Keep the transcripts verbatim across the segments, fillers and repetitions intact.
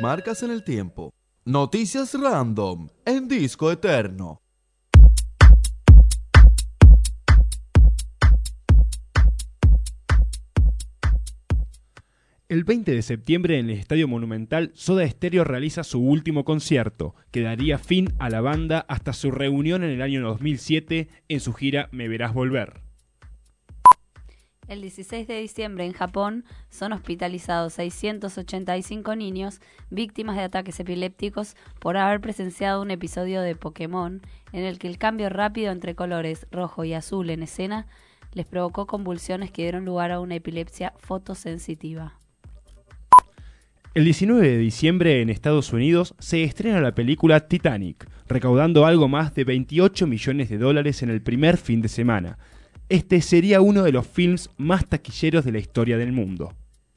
marcas en el tiempo. Noticias random en Disco Eterno. El veinte de septiembre en el Estadio Monumental, Soda Stereo realiza su último concierto, que daría fin a la banda hasta su reunión en el año dos mil siete en su gira Me Verás Volver. El dieciséis de diciembre en Japón son hospitalizados seiscientos ochenta y cinco niños víctimas de ataques epilépticos por haber presenciado un episodio de Pokémon en el que el cambio rápido entre colores rojo y azul en escena les provocó convulsiones que dieron lugar a una epilepsia fotosensitiva. El diecinueve de diciembre en Estados Unidos se estrena la película Titanic, recaudando algo más de veintiocho millones de dólares en el primer fin de semana. Este sería uno de los films más taquilleros de la historia del mundo.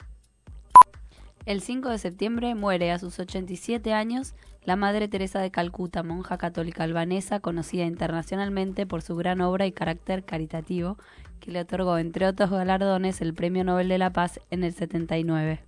El cinco de septiembre muere a sus ochenta y siete años la Madre Teresa de Calcuta, monja católica albanesa conocida internacionalmente por su gran obra y carácter caritativo, que le otorgó, entre otros galardones, el Premio Nobel de la Paz en el setenta y nueve.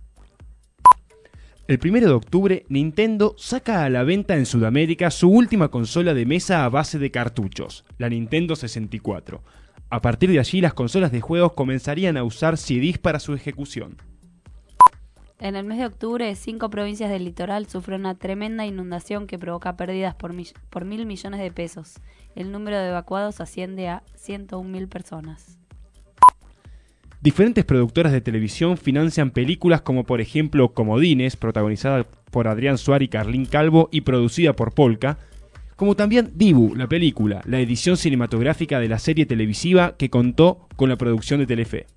El primero de octubre, Nintendo saca a la venta en Sudamérica su última consola de mesa a base de cartuchos, la Nintendo sesenta y cuatro. A partir de allí, las consolas de juegos comenzarían a usar C Ds para su ejecución. En el mes de octubre, cinco provincias del litoral sufren una tremenda inundación que provoca pérdidas por, mi- por mil millones de pesos. El número de evacuados asciende a ciento un mil personas. Diferentes productoras de televisión financian películas como por ejemplo Comodines, protagonizada por Adrián Suárez y Carlín Calvo y producida por Polka, como también Dibu, la película, la edición cinematográfica de la serie televisiva que contó con la producción de Telefe.